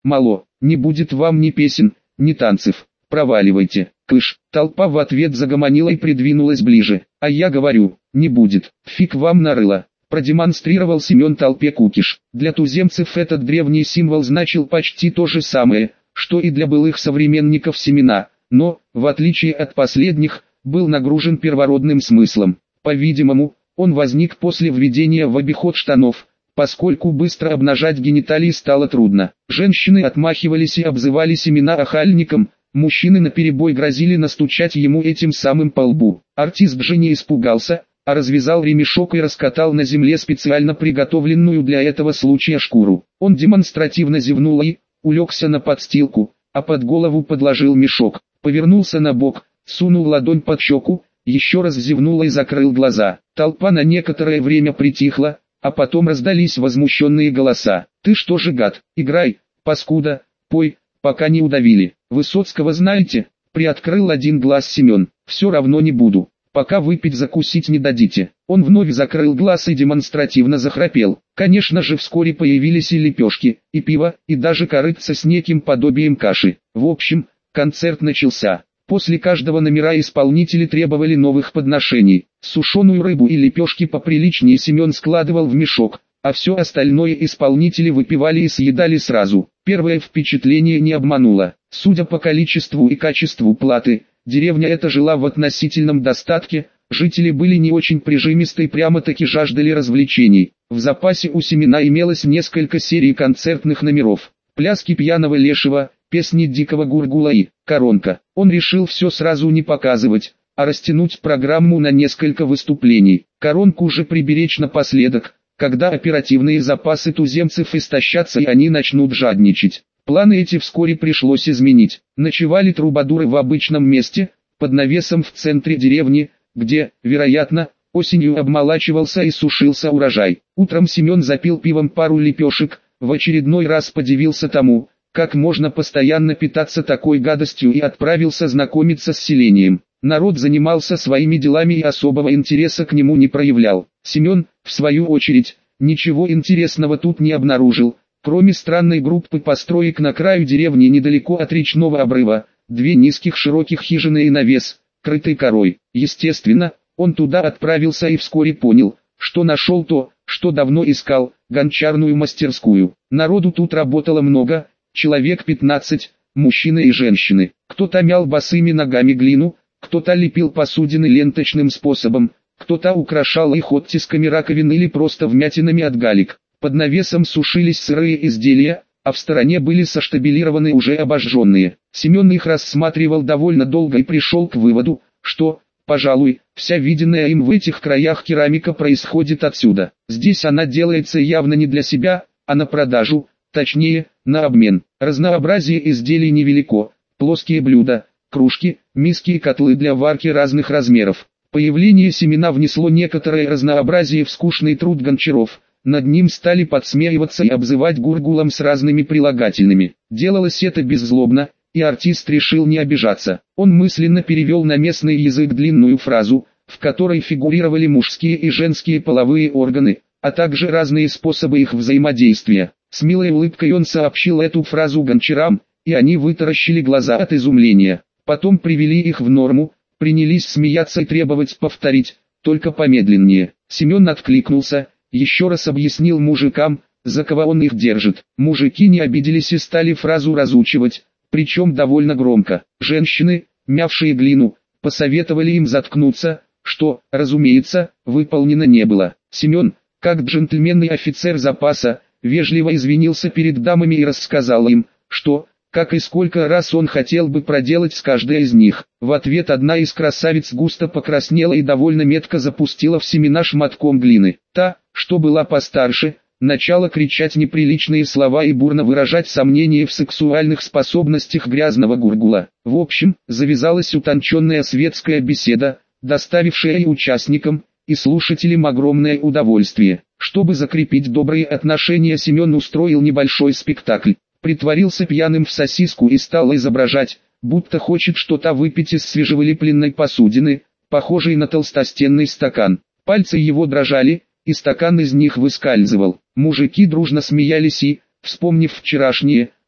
мало, не будет вам ни песен, ни танцев, проваливайте, кыш. Толпа в ответ загомонила и придвинулась ближе, а я говорю, не будет, фиг вам нарыло. Продемонстрировал Семен толпе кукиш. Для туземцев этот древний символ значил почти то же самое, что и для былых современников семена, но, в отличие от последних, был нагружен первородным смыслом. По-видимому, он возник после введения в обиход штанов, поскольку быстро обнажать гениталии стало трудно. Женщины отмахивались и обзывали семена охальником, мужчины наперебой грозили настучать ему этим самым по лбу. Артист же не испугался, а развязал ремешок и раскатал на земле специально приготовленную для этого случая шкуру. Он демонстративно зевнул и улегся на подстилку, а под голову подложил мешок, повернулся на бок, сунул ладонь под щеку, еще раз зевнул и закрыл глаза. Толпа на некоторое время притихла, а потом раздались возмущенные голоса. «Ты что же, гад, играй, паскуда, пой, пока не удавили. Высоцкого знаете?» Приоткрыл один глаз Семен. «Все равно не буду. Пока выпить закусить не дадите». Он вновь закрыл глаз и демонстративно захрапел. Конечно же, вскоре появились и лепешки, и пиво, и даже корытца с неким подобием каши. В общем, концерт начался. После каждого номера исполнители требовали новых подношений. Сушеную рыбу и лепешки поприличнее Семен складывал в мешок, а все остальное исполнители выпивали и съедали сразу. Первое впечатление не обмануло. Судя по количеству и качеству платы, деревня эта жила в относительном достатке, жители были не очень прижимисты и прямо-таки жаждали развлечений. В запасе у Семена имелось несколько серий концертных номеров. Пляски пьяного лешего, песни дикого гургула и коронка. Он решил все сразу не показывать, а растянуть программу на несколько выступлений. Коронку уже приберечь напоследок, когда оперативные запасы туземцев истощатся и они начнут жадничать. Планы эти вскоре пришлось изменить. Ночевали трубадуры в обычном месте, под навесом в центре деревни, где, вероятно, осенью обмолачивался и сушился урожай. Утром Семен запил пивом пару лепешек, в очередной раз подивился тому, как можно постоянно питаться такой гадостью, и отправился знакомиться с селением. Народ занимался своими делами и особого интереса к нему не проявлял. Семен, в свою очередь, ничего интересного тут не обнаружил, кроме странной группы построек на краю деревни недалеко от речного обрыва, две низких широких хижины и навес, крытый корой. Естественно, он туда отправился и вскоре понял, что нашел то, что давно искал, гончарную мастерскую. Народу тут работало много, человек 15, мужчины и женщины. Кто-то мял босыми ногами глину, кто-то лепил посудины ленточным способом, кто-то украшал их оттисками раковин или просто вмятинами от галек. Под навесом сушились сырые изделия, а в стороне были соштабелированы уже обожженные. Семен их рассматривал довольно долго и пришел к выводу, что, пожалуй, вся виденная им в этих краях керамика происходит отсюда. Здесь она делается явно не для себя, а на продажу, точнее, на обмен. Разнообразие изделий невелико: плоские блюда, кружки, миски и котлы для варки разных размеров. Появление Семена внесло некоторое разнообразие в скучный труд гончаров. Над ним стали подсмеиваться и обзывать гургулом с разными прилагательными. Делалось это беззлобно, и артист решил не обижаться. Он мысленно перевел на местный язык длинную фразу, в которой фигурировали мужские и женские половые органы, а также разные способы их взаимодействия. С милой улыбкой он сообщил эту фразу гончарам, и они вытаращили глаза от изумления. Потом привели их в норму, принялись смеяться и требовать повторить, только помедленнее. Семен откликнулся, еще раз объяснил мужикам, за кого он их держит. Мужики не обиделись и стали фразу разучивать, причем довольно громко. Женщины, мявшие глину, посоветовали им заткнуться, что, разумеется, выполнено не было. Семен, как джентльменный офицер запаса, вежливо извинился перед дамами и рассказал им, что, как и сколько раз он хотел бы проделать с каждой из них. В ответ одна из красавиц густо покраснела и довольно метко запустила в Семена шматком глины. Та, что была постарше, начала кричать неприличные слова и бурно выражать сомнения в сексуальных способностях грязного гургула. В общем, завязалась утонченная светская беседа, доставившая и участникам, и слушателям огромное удовольствие. Чтобы закрепить добрые отношения, Семен устроил небольшой спектакль. Притворился пьяным в сосиску и стал изображать, будто хочет что-то выпить из свежевылепленной посудины, похожей на толстостенный стакан. Пальцы его дрожали, и стакан из них выскальзывал. Мужики дружно смеялись и, вспомнив вчерашнее,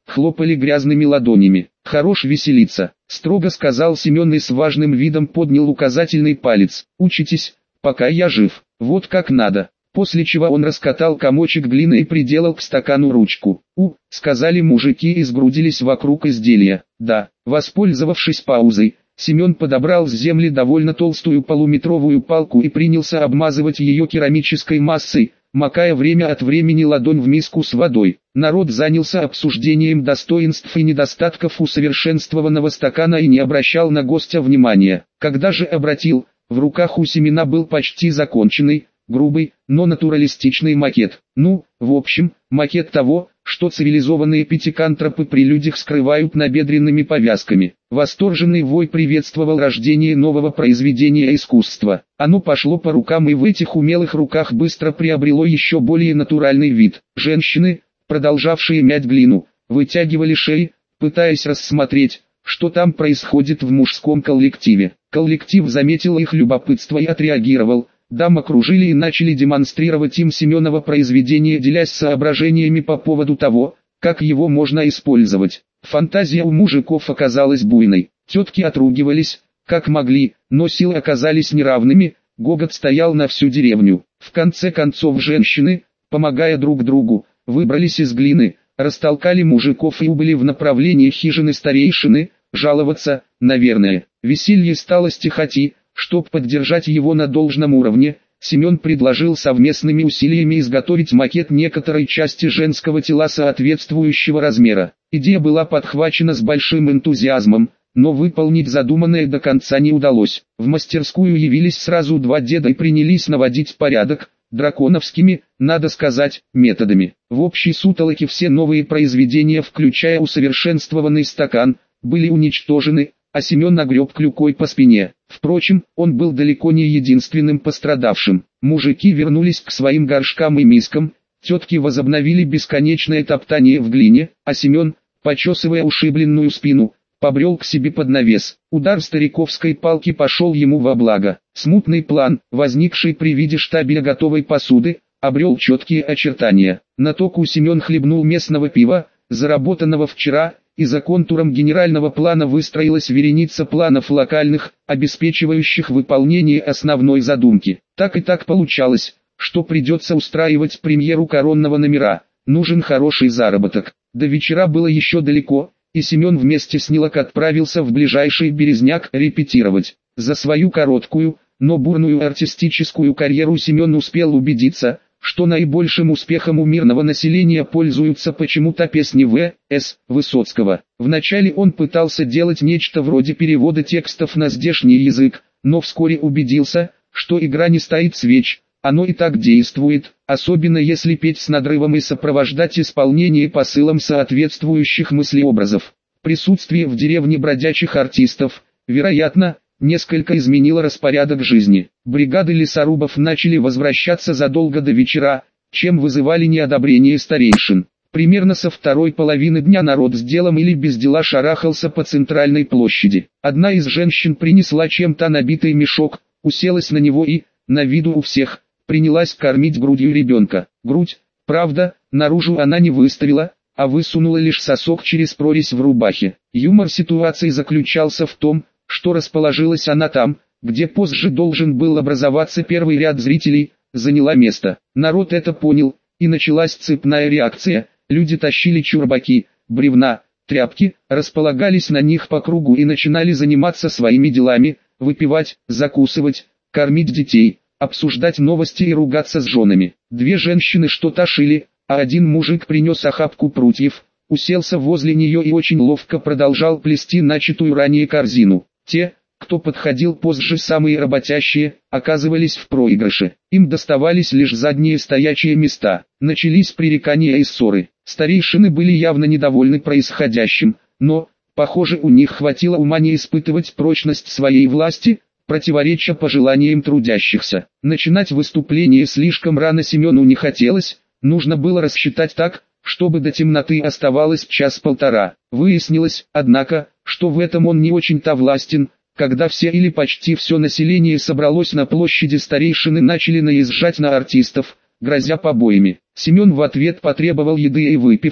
хлопали грязными ладонями. «Хорош веселиться», — строго сказал Семен и с важным видом поднял указательный палец. «Учитесь, пока я жив, вот как надо». После чего он раскатал комочек глины и приделал к стакану ручку. Сказали мужики и сгрудились вокруг изделия. Да, воспользовавшись паузой, Семен подобрал с земли довольно толстую полуметровую палку и принялся обмазывать ее керамической массой, макая время от времени ладонь в миску с водой. Народ занялся обсуждением достоинств и недостатков усовершенствованного стакана и не обращал на гостя внимания. Когда же обратил, в руках у Семена был почти законченный, грубый, но натуралистичный макет. В общем, макет того, что цивилизованные пятикантропы при людях скрывают набедренными повязками. Восторженный вой приветствовал рождение нового произведения искусства. Оно пошло по рукам и в этих умелых руках быстро приобрело еще более натуральный вид. Женщины, продолжавшие мять глину, вытягивали шеи, пытаясь рассмотреть, что там происходит в мужском коллективе. Коллектив заметил их любопытство и отреагировал. Дам окружили и начали демонстрировать им Семенова произведение, делясь соображениями по поводу того, как его можно использовать. Фантазия у мужиков оказалась буйной. Тетки отругивались, как могли, но силы оказались неравными, гогот стоял на всю деревню. В конце концов женщины, помогая друг другу, выбрались из глины, растолкали мужиков и убыли в направлении хижины старейшины, жаловаться, наверное. Веселье стало стихать и, чтобы поддержать его на должном уровне, Семен предложил совместными усилиями изготовить макет некоторой части женского тела соответствующего размера. Идея была подхвачена с большим энтузиазмом, но выполнить задуманное до конца не удалось. В мастерскую явились сразу два деда и принялись наводить порядок, драконовскими, надо сказать, методами. В общей сутолоке все новые произведения, включая усовершенствованный стакан, были уничтожены, а Семен огреб клюкой по спине. Впрочем, он был далеко не единственным пострадавшим. Мужики вернулись к своим горшкам и мискам, тетки возобновили бесконечное топтание в глине, а Семен, почесывая ушибленную спину, побрел к себе под навес. Удар стариковской палки пошел ему во благо. Смутный план, возникший при виде штабеля готовой посуды, обрел четкие очертания. На току Семен хлебнул местного пива, заработанного вчера, и за контуром генерального плана выстроилась вереница планов локальных, обеспечивающих выполнение основной задумки. Так и так получалось, что придется устраивать премьеру коронного номера, нужен хороший заработок. До вечера было еще далеко, и Семен вместе с Нилок отправился в ближайший Березняк репетировать. За свою короткую, но бурную артистическую карьеру Семен успел убедиться, что наибольшим успехом у мирного населения пользуются почему-то песни В.С. Высоцкого. Вначале он пытался делать нечто вроде перевода текстов на здешний язык, но вскоре убедился, что игра не стоит свеч, оно и так действует, особенно если петь с надрывом и сопровождать исполнение посылом соответствующих мыслеобразов. Присутствие в деревне бродячих артистов, вероятно, несколько изменило распорядок жизни. Бригады лесорубов начали возвращаться задолго до вечера, чем вызывали неодобрение старейшин. Примерно со второй половины дня народ с делом или без дела шарахался по центральной площади. Одна из женщин принесла чем-то набитый мешок, уселась на него и, на виду у всех, принялась кормить грудью ребенка. Грудь, правда, наружу она не выставила, а высунула лишь сосок через прорезь в рубахе. Юмор ситуации заключался в том, что расположилась она там, где позже должен был образоваться первый ряд зрителей, заняла место. Народ это понял, и началась цепная реакция. Люди тащили чурбаки, бревна, тряпки, располагались на них по кругу и начинали заниматься своими делами, выпивать, закусывать, кормить детей, обсуждать новости и ругаться с женами. Две женщины что-то шили, а один мужик принес охапку прутьев, уселся возле нее и очень ловко продолжал плести начатую ранее корзину. Те, кто подходил позже, самые работящие, оказывались в проигрыше. Им доставались лишь задние стоячие места. Начались пререкания и ссоры. Старейшины были явно недовольны происходящим, но, похоже, у них хватило ума не испытывать прочность своей власти, противореча пожеланиям трудящихся. Начинать выступление слишком рано Семену не хотелось, нужно было рассчитать так, чтобы до темноты оставалось час-полтора. Выяснилось, однако, что в этом он не очень-то властен. Когда все или почти все население собралось на площади, старейшины начали наезжать на артистов, грозя побоями. Семен в ответ потребовал еды и выпивки,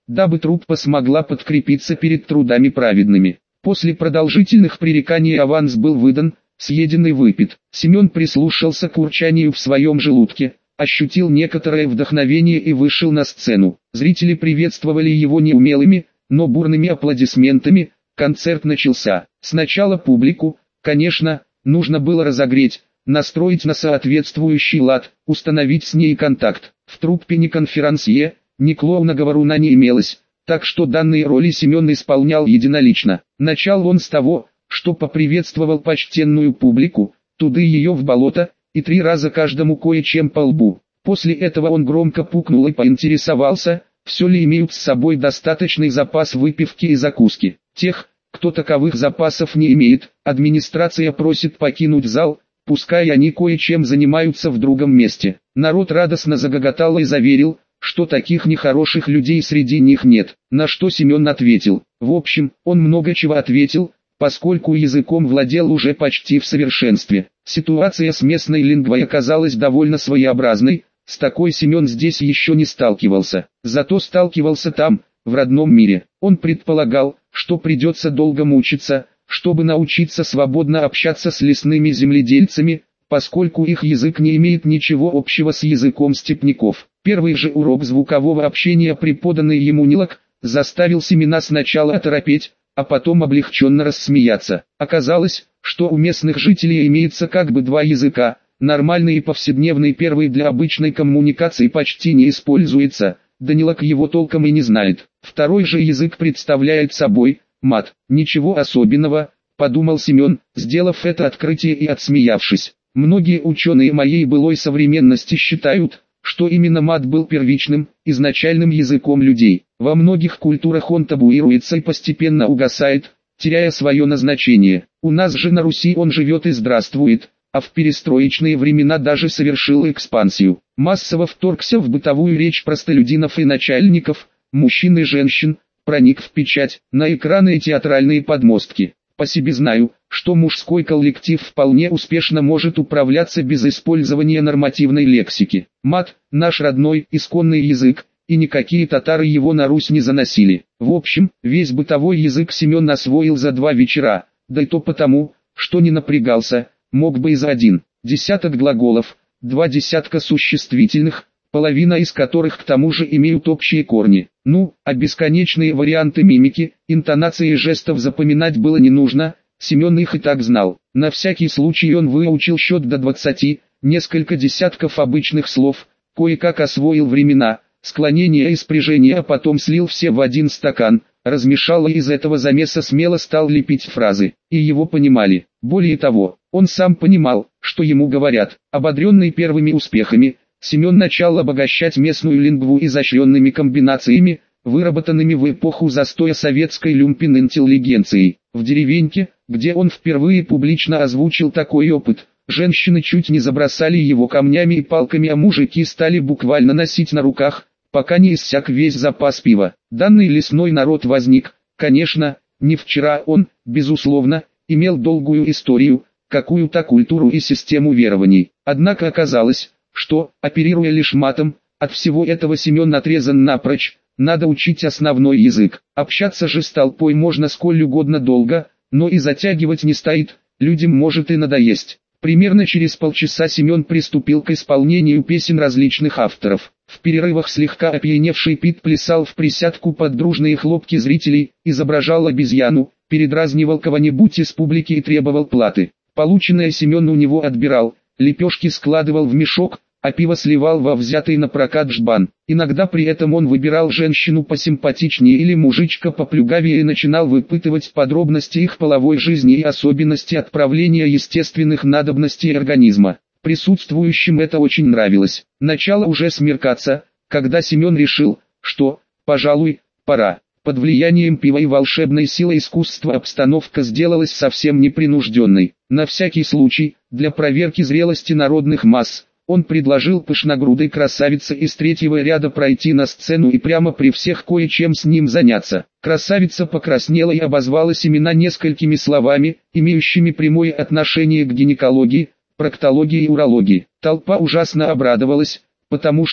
дабы труппа смогла подкрепиться перед трудами праведными. После продолжительных пререканий аванс был выдан, съеден и выпит. Семен прислушался к урчанию в своем желудке, ощутил некоторое вдохновение и вышел на сцену. Зрители приветствовали его неумелыми, но бурными аплодисментами. Концерт начался. Сначала публику, конечно, нужно было разогреть, настроить на соответствующий лад, установить с ней контакт. В труппе ни конферансье, ни клоуна-говоруна не имелось, так что данные роли Семен исполнял единолично. Начал он с того, что поприветствовал почтенную публику, туды ее в болото, и 3 раза каждому кое-чем по лбу. После этого он громко пукнул и поинтересовался, все ли имеют с собой достаточный запас выпивки и закуски. Тех, кто таковых запасов не имеет, администрация просит покинуть зал, пускай они кое-чем занимаются в другом месте. Народ радостно загоготал и заверил, что таких нехороших людей среди них нет, на что Семен ответил. В общем, он много чего ответил, поскольку языком владел уже почти в совершенстве. Ситуация с местной лингвой оказалась довольно своеобразной, с такой Семен здесь еще не сталкивался, зато сталкивался там, в родном мире. Он предполагал, что придется долго мучиться, чтобы научиться свободно общаться с лесными земледельцами, поскольку их язык не имеет ничего общего с языком степняков. Первый же урок звукового общения, преподанный ему Нилок, заставил Семена сначала оторопеть, а потом облегченно рассмеяться. Оказалось, что у местных жителей имеется как бы 2 языка, нормальный и повседневный. Первый для обычной коммуникации почти не используется, да Нилок его толком и не знает. Второй же язык представляет собой мат. Ничего особенного, подумал Семен, сделав это открытие и отсмеявшись. Многие ученые моей былой современности считают, что именно мат был первичным, изначальным языком людей. Во многих культурах он табуируется и постепенно угасает, теряя свое назначение. У нас же на Руси он живет и здравствует, а в перестроечные времена даже совершил экспансию. Массово вторгся в бытовую речь простолюдинов и начальников, мужчин и женщин, проник в печать, на экраны и театральные подмостки. По себе знаю, что мужской коллектив вполне успешно может управляться без использования нормативной лексики. Мат – наш родной, исконный язык, и никакие татары его на Русь не заносили. В общем, весь бытовой язык Семен освоил за 2 вечера, да и то потому, что не напрягался, мог бы и за 1 десяток глаголов, 2 десятка существительных, половина из которых к тому же имеют общие корни. Ну, а бесконечные варианты мимики, интонации и жестов запоминать было не нужно, Семен их и так знал. На всякий случай он выучил счет до 20, несколько десятков обычных слов, кое-как освоил времена, склонения и спряжения, а потом слил все в 1 стакан, размешал и из этого замеса смело стал лепить фразы, и его понимали. Более того, он сам понимал, что ему говорят. Ободренный первыми успехами, Семен начал обогащать местную лингву изощренными комбинациями, выработанными в эпоху застоя советской люмпен-интеллигенции. В деревеньке, где он впервые публично озвучил такой опыт, женщины чуть не забросали его камнями и палками, а мужики стали буквально носить на руках, пока не иссяк весь запас пива. Данный лесной народ возник, конечно, не вчера. Он, безусловно, имел долгую историю, какую-то культуру и систему верований. Однако оказалось, что, оперируя лишь матом, от всего этого Семен отрезан напрочь. Надо учить основной язык. Общаться же с толпой можно сколь угодно долго, но и затягивать не стоит, людям может и надоесть. Примерно через полчаса Семен приступил к исполнению песен различных авторов. В перерывах слегка опьяневший Пит плясал в присядку под дружные хлопки зрителей, изображал обезьяну, передразнивал кого-нибудь из публики и требовал платы. Полученное Семен у него отбирал, лепешки складывал в мешок, а пиво сливал во взятый на прокат жбан. Иногда при этом он выбирал женщину посимпатичнее или мужичка поплюгавее и начинал выпытывать подробности их половой жизни и особенности отправления естественных надобностей организма. Присутствующим это очень нравилось. Начало уже смеркаться, когда Семен решил, что, пожалуй, пора. Под влиянием пива и волшебной силы искусства обстановка сделалась совсем непринужденной. На всякий случай, для проверки зрелости народных масс, он предложил пышногрудой красавице из 3-го ряда пройти на сцену и прямо при всех кое-чем с ним заняться. Красавица покраснела и обозвала Семена несколькими словами, имеющими прямое отношение к гинекологии, проктологии и урологии. Толпа ужасно обрадовалась, потому что,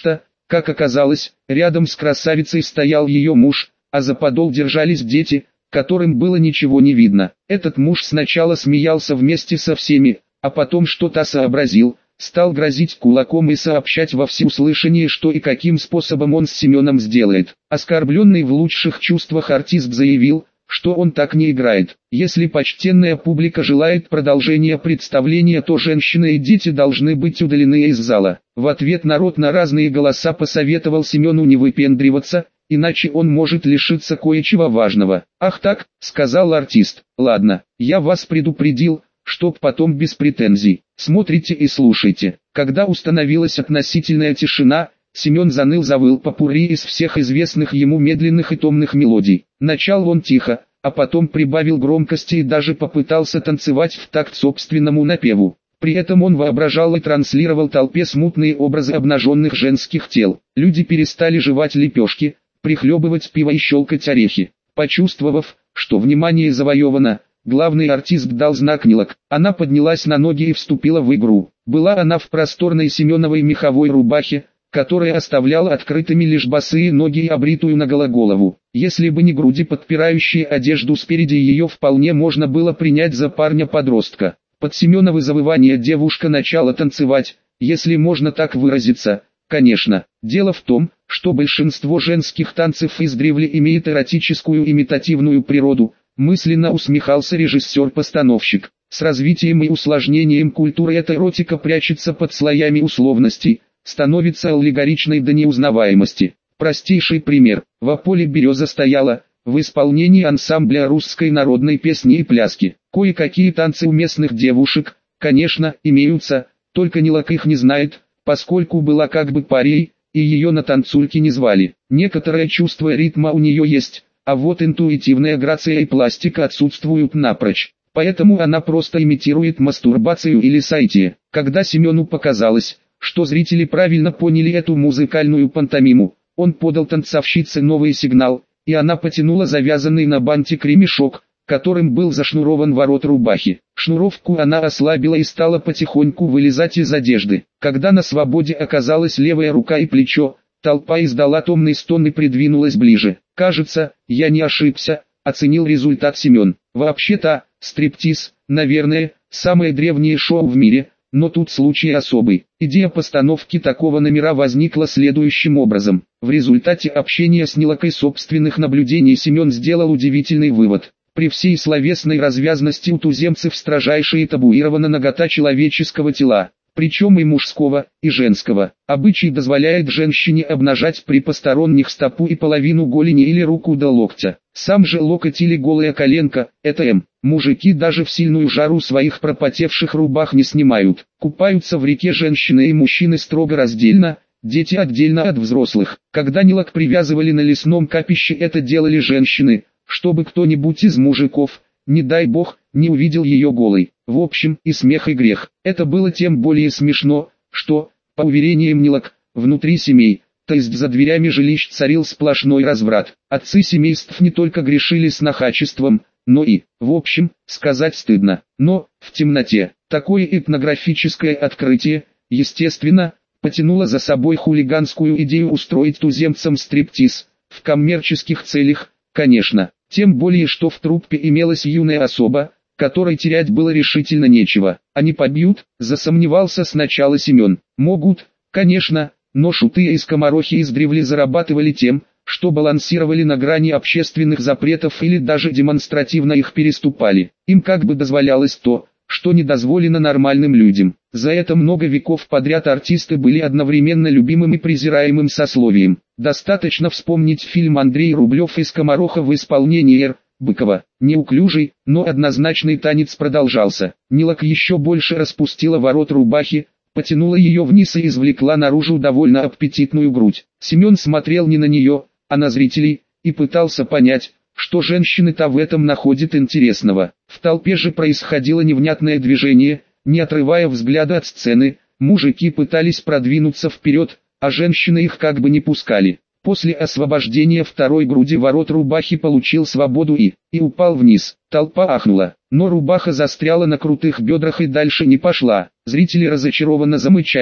Как оказалось, рядом с красавицей стоял ее муж, а за подол держались дети, которым было ничего не видно. Этот муж сначала смеялся вместе со всеми, а потом что-то сообразил, стал грозить кулаком и сообщать во всеуслышание, что и каким способом он с Семеном сделает. Оскорбленный в лучших чувствах артист заявил, что он так не играет. Если почтенная публика желает продолжения представления, то женщины и дети должны быть удалены из зала. В ответ народ на разные голоса посоветовал Семену не выпендриваться, иначе он может лишиться кое-чего важного. «Ах так», — сказал артист, — «ладно, я вас предупредил, чтоб потом без претензий. Смотрите и слушайте». Когда установилась относительная тишина, Семен завыл попурри из всех известных ему медленных и томных мелодий. Начал он тихо, а потом прибавил громкости и даже попытался танцевать в такт собственному напеву. При этом он воображал и транслировал толпе смутные образы обнаженных женских тел. Люди перестали жевать лепешки, прихлебывать пиво и щелкать орехи. Почувствовав, что внимание завоевано, главный артист дал знак Нилок. Она поднялась на ноги и вступила в игру. Была она в просторной Семеновой меховой рубахе, которая оставляла открытыми лишь босые ноги и обритую наголо голову. Если бы не груди, подпирающие одежду спереди, ее вполне можно было принять за парня-подростка. Под Семеновы завывания девушка начала танцевать, если можно так выразиться. Конечно, дело в том, что большинство женских танцев издревле имеет эротическую имитативную природу, мысленно усмехался режиссер-постановщик. С развитием и усложнением культуры эта эротика прячется под слоями условностей, становится аллегоричной до неузнаваемости. Простейший пример. В Ополе береза стояла, в исполнении ансамбля русской народной песни и пляски. Кое-какие танцы у местных девушек, конечно, имеются, только Нилок их не знает, поскольку была как бы парией, и ее на танцульки не звали. Некоторое чувство ритма у нее есть, а вот интуитивная грация и пластика отсутствуют напрочь. Поэтому она просто имитирует мастурбацию или сайтие. Когда Семену показалось, что зрители правильно поняли эту музыкальную пантомиму, он подал танцовщице новый сигнал, и она потянула завязанный на бантик ремешок, которым был зашнурован ворот рубахи. Шнуровку она ослабила и стала потихоньку вылезать из одежды. Когда на свободе оказалась левая рука и плечо, толпа издала томный стон и придвинулась ближе. «Кажется, я не ошибся», — оценил результат Семен. «Вообще-то, стриптиз, наверное, самое древнее шоу в мире, но тут случай особый. Идея постановки такого номера возникла следующим образом. В результате общения с Нилокой собственных наблюдений Семен сделал удивительный вывод. При всей словесной развязности у туземцев строжайше и табуирована нагота человеческого тела, причем и мужского, и женского. Обычай дозволяет женщине обнажать при посторонних стопу и половину голени или руку до локтя. Сам же локоть или голая коленка – это М. Мужики даже в сильную жару своих пропотевших рубах не снимают. Купаются в реке женщины и мужчины строго раздельно, дети отдельно от взрослых. Когда Нилок привязывали на лесном капище, это делали женщины, чтобы кто-нибудь из мужиков, не дай бог, не увидел ее голой. В общем, и смех, и грех. Это было тем более смешно, что, по уверениям Нилок, внутри семей, то есть за дверями жилищ, царил сплошной разврат. Отцы семейств не только грешили снохачеством, но и, в общем, сказать стыдно. Но, в темноте, такое этнографическое открытие, естественно, потянуло за собой хулиганскую идею устроить туземцам стриптиз, в коммерческих целях, конечно. Тем более, что в труппе имелась юная особа, которой терять было решительно нечего. Они побьют, засомневался сначала Семен. Могут, конечно, но шуты и скоморохи издревле зарабатывали тем, что балансировали на грани общественных запретов или даже демонстративно их переступали. Им как бы дозволялось то, что не дозволено нормальным людям. За это много веков подряд артисты были одновременно любимым и презираемым сословием. Достаточно вспомнить фильм Андрей Рублев и Скомороха в исполнении Р. Быкова. Неуклюжий, но однозначный танец продолжался. Нилок еще больше распустила ворот рубахи, потянула ее вниз и извлекла наружу довольно аппетитную грудь. Семен смотрел не на нее, а на зрителей, и пытался понять, что женщины-то в этом находят интересного. В толпе же происходило невнятное движение, не отрывая взгляда от сцены, мужики пытались продвинуться вперед, а женщины их как бы не пускали. После освобождения второй груди ворот рубахи получил свободу и упал вниз. Толпа ахнула, но рубаха застряла на крутых бедрах и дальше не пошла. Зрители разочарованно замычали,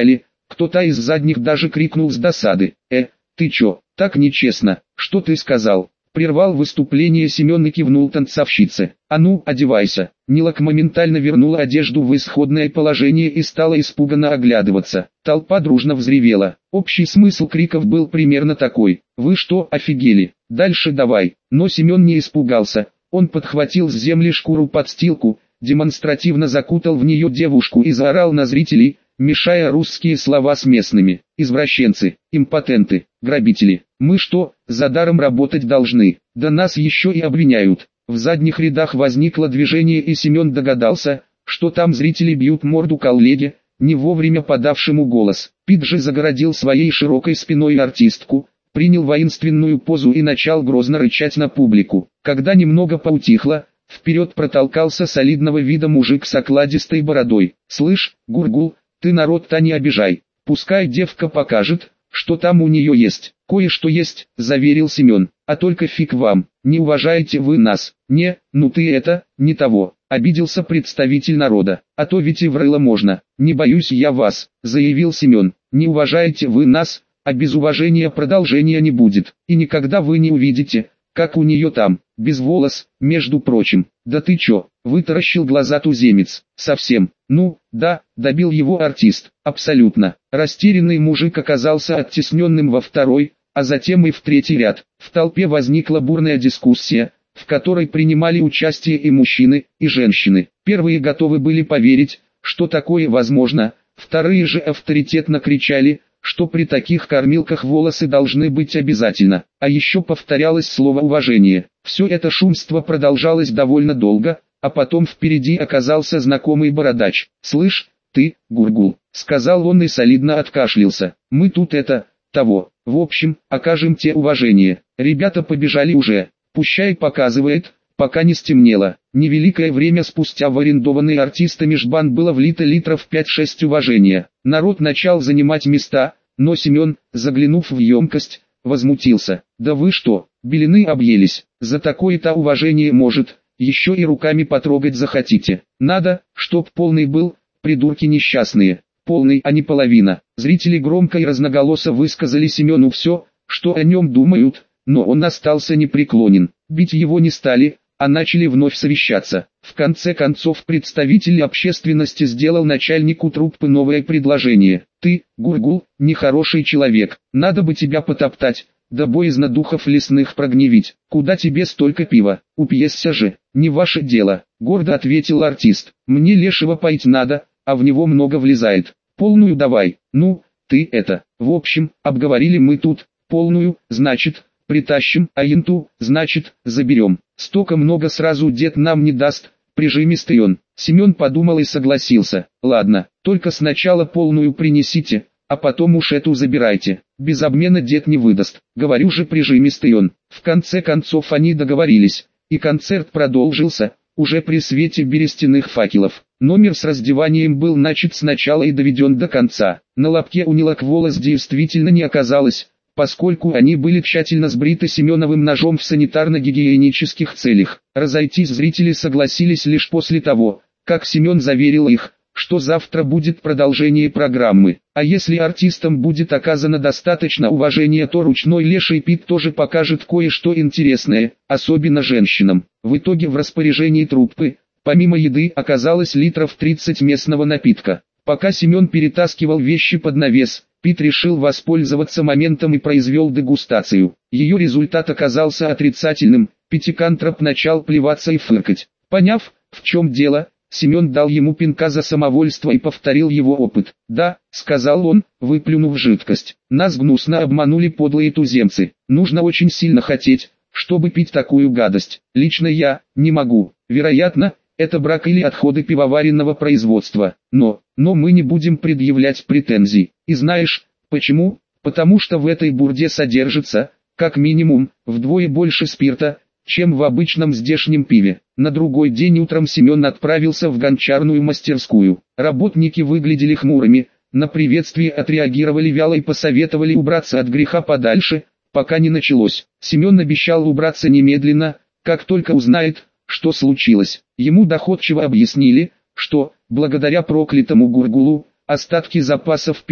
Кто-то из задних даже крикнул с досады: ты чё, так нечестно, что ты сказал?» Прервал выступление Семен и кивнул танцовщице. «А ну, одевайся». Нилок моментально вернула одежду в исходное положение и стала испуганно оглядываться. Толпа дружно взревела. Общий смысл криков был примерно такой: «Вы что, офигели? Дальше давай!» Но Семен не испугался. Он подхватил с земли шкуру-подстилку, демонстративно закутал в нее девушку и заорал на зрителей, мешая русские слова с местными: «Извращенцы, импотенты, грабители, мы что, за даром работать должны? Да нас еще и обвиняют». В задних рядах возникло движение, и Семен догадался, что там зрители бьют морду коллеге, не вовремя подавшему голос. Пит же загородил своей широкой спиной артистку, принял воинственную позу и начал грозно рычать на публику. Когда немного поутихло, вперед протолкался солидного вида мужик с окладистой бородой. «Слышь, Гургул, ты народ-то не обижай, пускай девка покажет, что там у нее есть». «Кое-что есть», — заверил Семен, — «а только фиг вам, не уважаете вы нас». «Не, ну ты это, не того», — обиделся представитель народа. «А то ведь и в рыло можно». «Не боюсь я вас», — заявил Семен, — «не уважаете вы нас, а без уважения продолжения не будет, и никогда вы не увидите, как у нее там, без волос, между прочим». «Да ты чё?» — вытаращил глаза туземец. «Совсем?» «Ну, да», — добил его артист. «Абсолютно». Растерянный мужик оказался оттесненным во второй, а затем и в третий ряд. В толпе возникла бурная дискуссия, в которой принимали участие и мужчины, и женщины. Первые готовы были поверить, что такое возможно, вторые же авторитетно кричали, что при таких кормилках волосы должны быть обязательно. А еще повторялось слово «уважение». Все это шумство продолжалось довольно долго, а потом впереди оказался знакомый бородач. «Слышь, ты, Гургул», — сказал он и солидно откашлялся, — «мы тут того, в общем, окажем те уважение». Ребята побежали уже, пущай показывает, пока не стемнело. Невеликое время спустя в арендованный артистами жбан было влито литров 5-6 уважения. Народ начал занимать места, но Семен, заглянув в емкость, возмутился: «Да вы что, белины объелись? За такое-то уважение, может, еще и руками потрогать захотите? Надо, чтоб полный был, придурки несчастные». Полный, а не половина. Зрители громко и разноголосо высказали Семену все, что о нем думают, но он остался непреклонен. Бить его не стали, а начали вновь совещаться. В конце концов представитель общественности сделал начальнику труппы новое предложение: «Ты, Гургул, нехороший человек, надо бы тебя потоптать, да боязно духов лесных прогневить. Куда тебе столько пива? Упьешься же». «Не ваше дело», — гордо ответил артист. «Мне лешего поить надо, а в него много влезает. Полную давай». «Ну, ты это». В общем, обговорили мы тут. Полную, значит, притащим, а янту, значит, заберем. Столько много сразу дед нам не даст, прижимистый он. Семен подумал и согласился. «Ладно, только сначала полную принесите, а потом уж эту забирайте. Без обмена дед не выдаст». Говорю же, прижимистый он. В конце концов они договорились, и концерт продолжился, уже при свете берестяных факелов. Номер с раздеванием был начат сначала и доведен до конца. На лобке у Нилок волос действительно не оказалось, поскольку они были тщательно сбриты Семеновым ножом в санитарно-гигиенических целях. Разойтись зрители согласились лишь после того, как Семен заверил их, что завтра будет продолжение программы. А если артистам будет оказано достаточно уважения, то ручной леший Пит тоже покажет кое-что интересное, особенно женщинам. В итоге в распоряжении труппы, помимо еды, оказалось литров 30 местного напитка. Пока Семен перетаскивал вещи под навес, Пит решил воспользоваться моментом и произвел дегустацию. Ее результат оказался отрицательным, Пятикантроп начал плеваться и фыркать. Поняв, в чем дело, Семен дал ему пинка за самовольство и повторил его опыт. «Да», — сказал он, выплюнув жидкость, — «нас гнусно обманули подлые туземцы. Нужно очень сильно хотеть, чтобы пить такую гадость. Лично я не могу. Вероятно, это брак или отходы пивоваренного производства. Но мы не будем предъявлять претензий. И знаешь, почему? Потому что в этой бурде содержится, как минимум, вдвое больше спирта, чем в обычном здешнем пиве». На другой день утром Семен отправился в гончарную мастерскую. Работники выглядели хмурыми, на приветствие отреагировали вяло и посоветовали убраться от греха подальше, пока не началось. Семен обещал убраться немедленно, как только узнает, что случилось. Ему доходчиво объяснили, что, благодаря проклятому Гургулу, остатки запасов пива,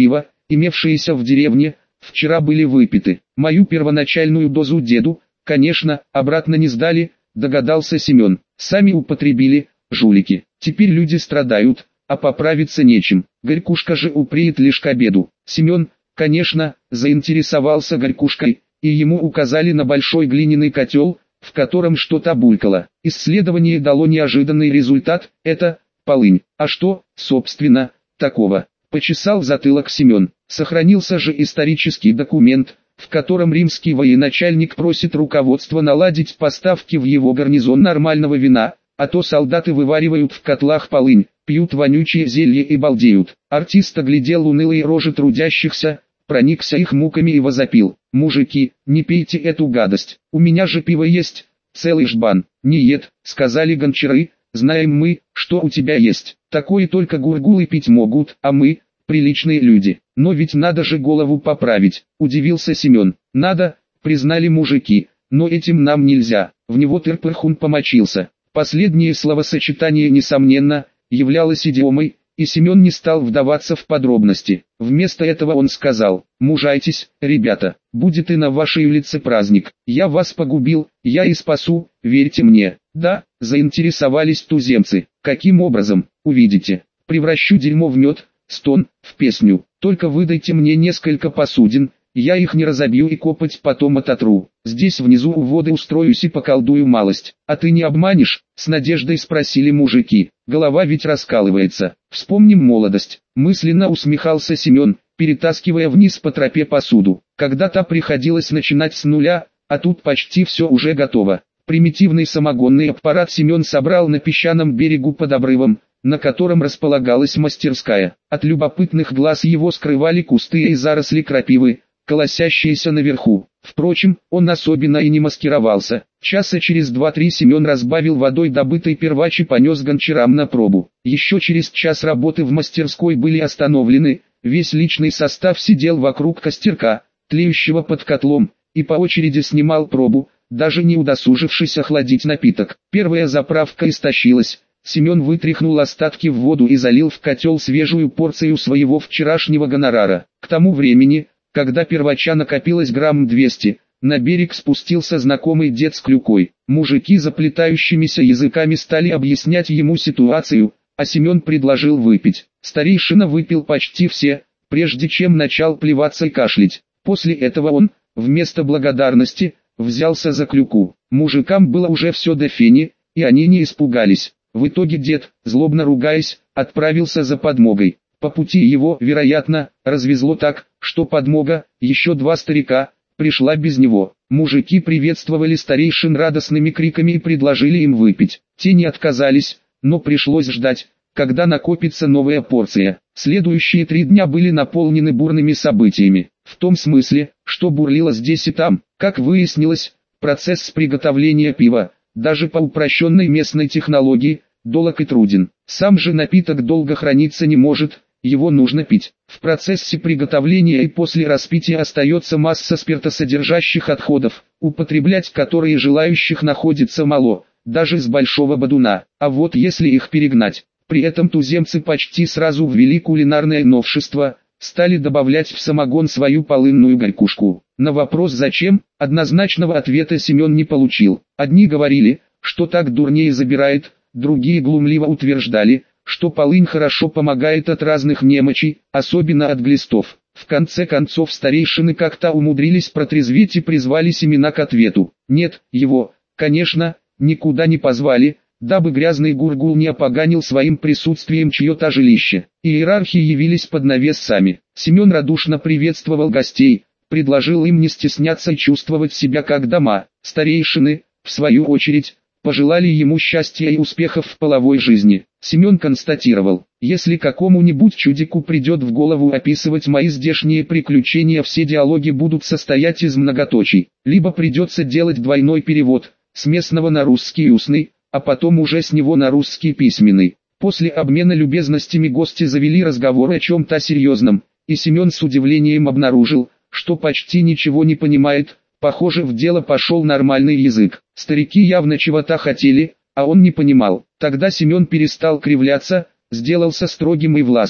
имевшиеся в деревне, вчера были выпиты. Мою первоначальную дозу деду, конечно, обратно не сдали, догадался Семен. Сами употребили, жулики. Теперь люди страдают, а поправиться нечем. Горькушка же упреет лишь к обеду. Семен, конечно, заинтересовался горькушкой, и ему указали на большой глиняный котел, в котором что-то булькало. Исследование дало неожиданный результат, это полынь. А что, собственно, такого? Почесал затылок Семен. Сохранился же исторический документ, в котором римский военачальник просит руководство наладить поставки в его гарнизон нормального вина, а то солдаты вываривают в котлах полынь, пьют вонючее зелье и балдеют. Артист оглядел унылые рожи трудящихся, проникся их муками и возопил: «Мужики, не пейте эту гадость, у меня же пиво есть, целый жбан». «Нет», — сказали гончары, — «знаем мы, что у тебя есть, такое только гургулы пить могут, а мы, приличные люди». «Но ведь надо же голову поправить», — удивился Семен. «Надо», — признали мужики, — «но этим нам нельзя». В него Тырпырхун помочился. Последнее словосочетание, несомненно, являлось идиомой, и Семен не стал вдаваться в подробности. Вместо этого он сказал: «Мужайтесь, ребята, будет и на вашей улице праздник. Я вас погубил, я и спасу, верьте мне». «Да», — заинтересовались туземцы. «Каким образом, увидите. Превращу дерьмо в мед, стон в песню. Только выдайте мне несколько посудин, я их не разобью и копоть потом ототру. Здесь внизу у воды устроюсь и поколдую малость». «А ты не обманешь?» — с надеждой спросили мужики. «Голова ведь раскалывается. Вспомним молодость», — мысленно усмехался Семен, перетаскивая вниз по тропе посуду. Когда-то приходилось начинать с нуля, а тут почти все уже готово. Примитивный самогонный аппарат Семен собрал на песчаном берегу под обрывом, на котором располагалась мастерская. От любопытных глаз его скрывали кусты и заросли крапивы, колосящиеся наверху. Впрочем, он особенно и не маскировался. Часа через 2-3 Семен разбавил водой добытый первач и понес гончарам на пробу. Еще через час работы в мастерской были остановлены, весь личный состав сидел вокруг костерка, тлеющего под котлом, и по очереди снимал пробу, даже не удосужившись охладить напиток. Первая заправка истощилась. Семен вытряхнул остатки в воду и залил в котел свежую порцию своего вчерашнего гонорара. К тому времени, когда первача накопилось грамм 200, на берег спустился знакомый дед с клюкой. Мужики заплетающимися языками стали объяснять ему ситуацию, а Семен предложил выпить. Старейшина выпил почти все, прежде чем начал плеваться и кашлять. После этого он, вместо благодарности, взялся за клюку. Мужикам было уже все до фени, и они не испугались. В итоге дед, злобно ругаясь, отправился за подмогой. По пути его, вероятно, развезло так, что подмога, еще 2 старика, пришла без него. Мужики приветствовали старейшин радостными криками и предложили им выпить. Те не отказались, но пришлось ждать, когда накопится новая порция. Следующие 3 дня были наполнены бурными событиями. В том смысле, что бурлило здесь и там. Как выяснилось, процесс приготовления пива, даже по упрощенной местной технологии, долог и труден. Сам же напиток долго храниться не может, его нужно пить. В процессе приготовления и после распития остается масса спиртосодержащих отходов, употреблять которые желающих находится мало, даже с большого бодуна. А вот если их перегнать, при этом туземцы почти сразу ввели кулинарное новшество, стали добавлять в самогон свою полынную горькушку. На вопрос «зачем?» однозначного ответа Семен не получил. Одни говорили, что так дурнее забирает, другие глумливо утверждали, что полынь хорошо помогает от разных немочей, особенно от глистов. В конце концов старейшины как-то умудрились протрезветь и призвали Семена к ответу. Нет, его, конечно, никуда не позвали, дабы грязный гургул не опоганил своим присутствием чье-то жилище. Иерархи явились под навес сами. Семен радушно приветствовал гостей, предложил им не стесняться и чувствовать себя как дома. Старейшины, в свою очередь, пожелали ему счастья и успехов в половой жизни. Семен констатировал: если какому-нибудь чудику придет в голову описывать мои здешние приключения, все диалоги будут состоять из многоточий. Либо придется делать двойной перевод, с местного на русский устный, а потом уже с него на русский письменный. После обмена любезностями гости завели разговор о чем-то серьезном, и Семен с удивлением обнаружил, что почти ничего не понимает. Похоже, в дело пошел нормальный язык. Старики явно чего-то хотели, а он не понимал. Тогда Семен перестал кривляться, сделался строгим и властным.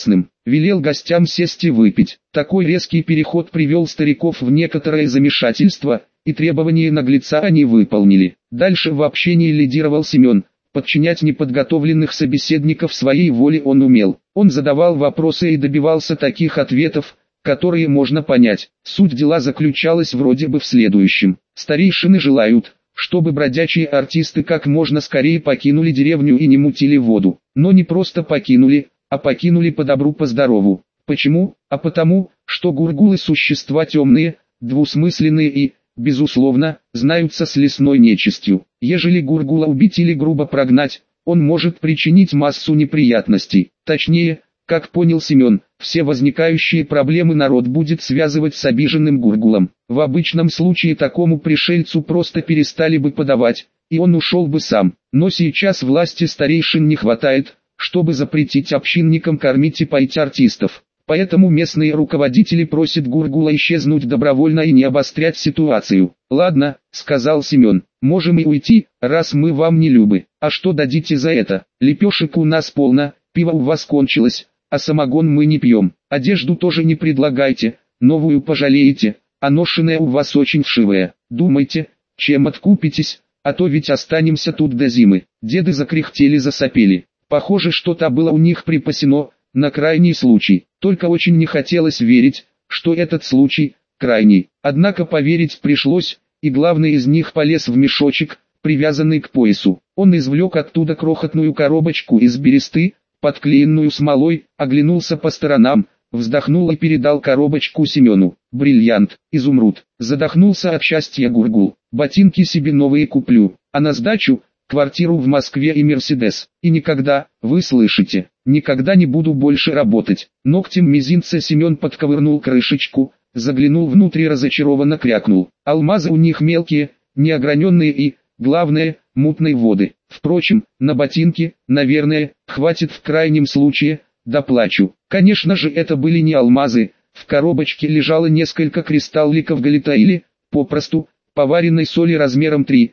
велел гостям сесть и выпить. Такой резкий переход привел стариков в некоторое замешательство, и требования наглеца они выполнили. Дальше в общении лидировал Семен. Подчинять неподготовленных собеседников своей воле он умел. Он задавал вопросы и добивался таких ответов, которые можно понять. Суть дела заключалась вроде бы в следующем. Старейшины желают, чтобы бродячие артисты как можно скорее покинули деревню и не мутили воду. Но не просто покинули, а покинули по добру по здорову. Почему? А потому, что гургулы существа темные, двусмысленные и, безусловно, знаются с лесной нечистью. Ежели гургула убить или грубо прогнать, он может причинить массу неприятностей. Точнее, как понял Семен, все возникающие проблемы народ будет связывать с обиженным гургулом. В обычном случае такому пришельцу просто перестали бы подавать, и он ушел бы сам. Но сейчас власти старейшин не хватает, чтобы запретить общинникам кормить и поить артистов. Поэтому местные руководители просят гургула исчезнуть добровольно и не обострять ситуацию. «Ладно», — сказал Семен, — «можем и уйти, раз мы вам не любы. А что дадите за это? Лепешек у нас полно, пиво у вас кончилось, а самогон мы не пьем. Одежду тоже не предлагайте, новую пожалеете, а ношеная у вас очень вшивая. Думайте, чем откупитесь, а то ведь останемся тут до зимы». Деды закряхтели-засопели. Похоже, что-то было у них припасено на крайний случай. Только очень не хотелось верить, что этот случай крайний. Однако поверить пришлось, и главный из них полез в мешочек, привязанный к поясу. Он извлек оттуда крохотную коробочку из бересты, подклеенную смолой, оглянулся по сторонам, вздохнул и передал коробочку Семену. «Бриллиант, изумруд». Задохнулся от счастья гургул. «Ботинки себе новые куплю, а на сдачу квартиру в Москве и Мерседес. И никогда, вы слышите, никогда не буду больше работать». Ногтем мизинца Семен подковырнул крышечку, заглянул внутрь и разочарованно крякнул. Алмазы у них мелкие, неограненные и, главное, мутной воды. Впрочем, на ботинки, наверное, хватит в крайнем случае, доплачу. Конечно же, это были не алмазы, в коробочке лежало несколько кристалликов галлита или, попросту, поваренной соли размером 3-4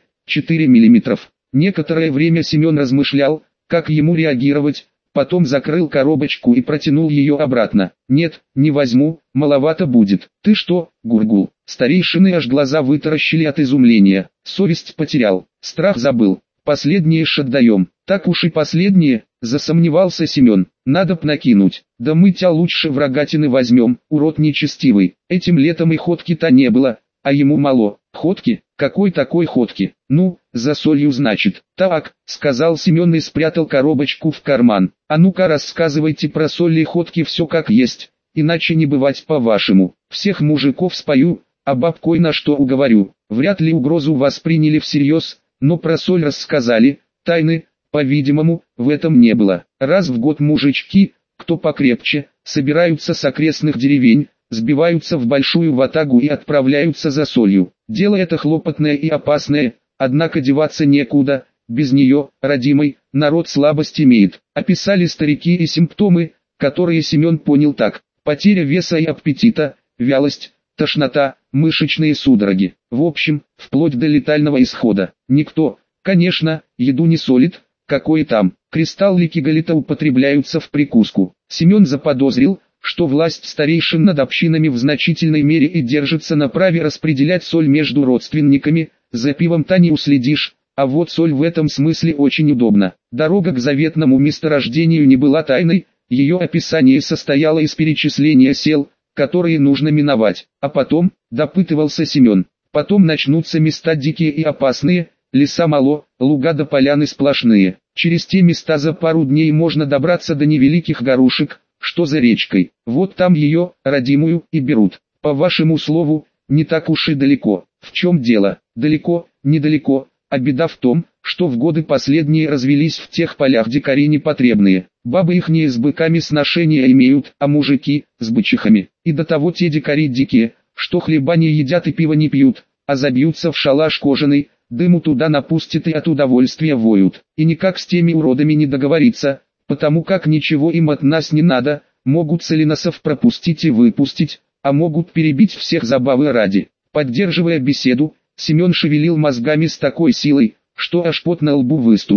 мм. Некоторое время Семен размышлял, как ему реагировать, потом закрыл коробочку и протянул ее обратно. «Нет, не возьму, маловато будет». «Ты что, гургул?» Старейшины аж глаза вытаращили от изумления. Совесть потерял, страх забыл. «Последнее ж отдаем». «Так уж и последнее», засомневался Семен. «Надо б накинуть». «Да мы тебя лучше в рогатины возьмем, урод нечестивый». Этим летом и ходки-то не было, а ему мало. «Ходки? Какой такой ходки?» «Ну, за солью значит». «Так», сказал Семен и спрятал коробочку в карман. «А ну-ка рассказывайте про соль и ходки все как есть, иначе не бывать по-вашему. Всех мужиков спою, а баб кой на что уговорю». Вряд ли угрозу восприняли всерьез, но про соль рассказали. Тайны, по-видимому, в этом не было. Раз в год мужички, кто покрепче, собираются с окрестных деревень, сбиваются в большую ватагу и отправляются за солью. Дело это хлопотное и опасное, однако деваться некуда, без нее, родимой, народ слабость имеет. Описали старики и симптомы, которые Семен понял так: потеря веса и аппетита, вялость, тошнота, мышечные судороги. В общем, вплоть до летального исхода. Никто, конечно, еду не солит, какое там. Кристаллики галлита употребляются в прикуску. Семен заподозрил, что власть старейшин над общинами в значительной мере и держится на праве распределять соль между родственниками. За пивом-то не уследишь, а вот соль в этом смысле очень удобна. Дорога к заветному месторождению не была тайной, ее описание состояло из перечисления сел, которые нужно миновать. А потом, допытывался Семен, потом начнутся места дикие и опасные, леса мало, луга до поляны сплошные. Через те места за пару дней можно добраться до невеликих горушек, что за речкой. Вот там ее, родимую, и берут. По вашему слову, не так уж и далеко. В чем дело? Далеко, недалеко, а беда в том, что в годы последние развелись в тех полях дикари непотребные. Бабы ихние с быками сношения имеют, а мужики с бычихами. И до того те дикари дикие, что хлеба не едят и пива не пьют, а забьются в шалаш кожаный, дыму туда напустят и от удовольствия воют. И никак с теми уродами не договориться, потому как ничего им от нас не надо, могут соленосов пропустить и выпустить, а могут перебить всех забавы ради. Поддерживая беседу, Семен шевелил мозгами с такой силой, что аж пот на лбу выступил.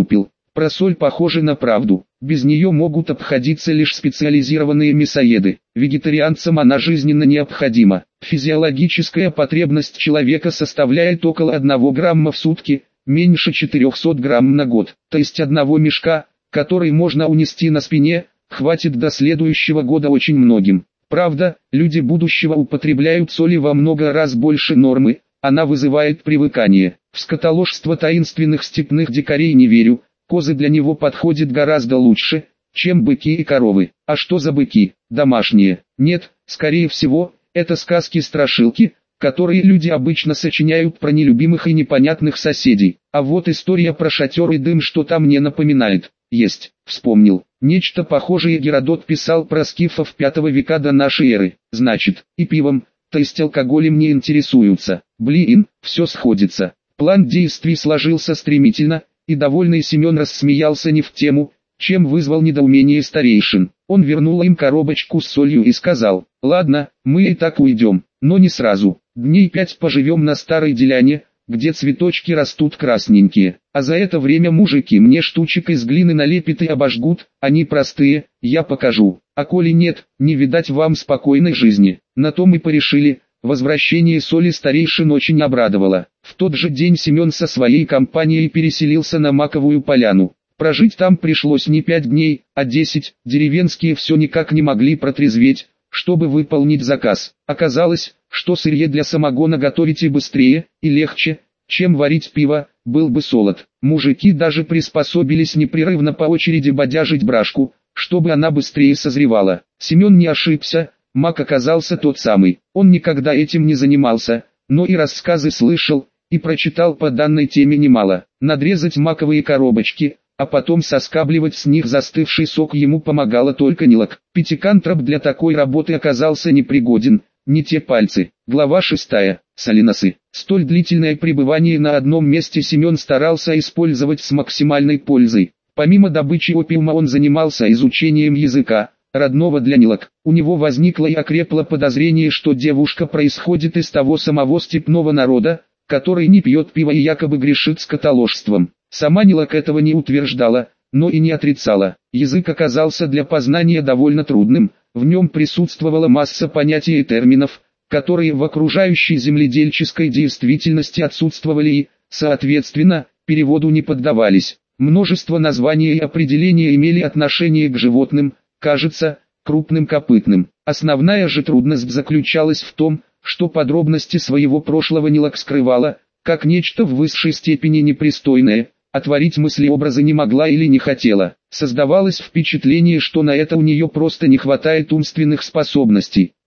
Просоль похожа на правду. Без нее могут обходиться лишь специализированные мясоеды. Вегетарианцам она жизненно необходима. Физиологическая потребность человека составляет около 1 грамма в сутки, меньше 400 грамм на год. То есть одного мешка, который можно унести на спине, хватит до следующего года очень многим. Правда, люди будущего употребляют соли во много раз больше нормы, она вызывает привыкание. В скотоложство таинственных степных дикарей не верю, козы для него подходят гораздо лучше, чем быки и коровы. А что за быки? Домашние? Нет, скорее всего, это сказки-страшилки, которые люди обычно сочиняют про нелюбимых и непонятных соседей. А вот история про шатер и дым что-то мне напоминает. Есть, вспомнил. Нечто похожее Геродот писал про скифов 5 века до нашей эры. Значит, и пивом, то есть алкоголем не интересуются. Блин, все сходится. План действий сложился стремительно, и довольный Семен рассмеялся не в тему, чем вызвал недоумение старейшин. Он вернул им коробочку с солью и сказал: «Ладно, мы и так уйдем, но не сразу. Дней 5 поживем на старой деляне, где цветочки растут красненькие. А за это время мужики мне штучек из глины налепят и обожгут, они простые, я покажу. А коли нет, не видать вам спокойной жизни». На то мы порешили. Возвращение соли старейшин очень обрадовало. В тот же день Семен со своей компанией переселился на Маковую поляну. Прожить там пришлось не 5 дней, а 10, деревенские все никак не могли протрезветь, чтобы выполнить заказ. Оказалось, что сырье для самогона готовить и быстрее, и легче, чем варить пиво, был бы солод. Мужики даже приспособились непрерывно по очереди бодяжить брашку, чтобы она быстрее созревала. Семен не ошибся, мак оказался тот самый. Он никогда этим не занимался, но и рассказы слышал, и прочитал по данной теме немало. Надрезать маковые коробочки, а потом соскабливать с них застывший сок ему помогало только Нилок. Пятикантроп для такой работы оказался непригоден, не те пальцы. Глава 6. Соленосы. Столь длительное пребывание на одном месте Семен старался использовать с максимальной пользой. Помимо добычи опиума он занимался изучением языка, родного для Нилок. У него возникло и окрепло подозрение, что девушка происходит из того самого степного народа, который не пьет пиво и якобы грешит скотоложством. Сама Нилок этого не утверждала, но и не отрицала. Язык оказался для познания довольно трудным, в нем присутствовала масса понятий и терминов, которые в окружающей земледельческой действительности отсутствовали и, соответственно, переводу не поддавались. Множество названий и определений имели отношение к животным, кажется, крупным копытным. Основная же трудность заключалась в том, что подробности своего прошлого Нилок скрывала, как нечто в высшей степени непристойное, а творить мыслеобразы не могла или не хотела. Создавалось впечатление, что на это у нее просто не хватает умственных способностей.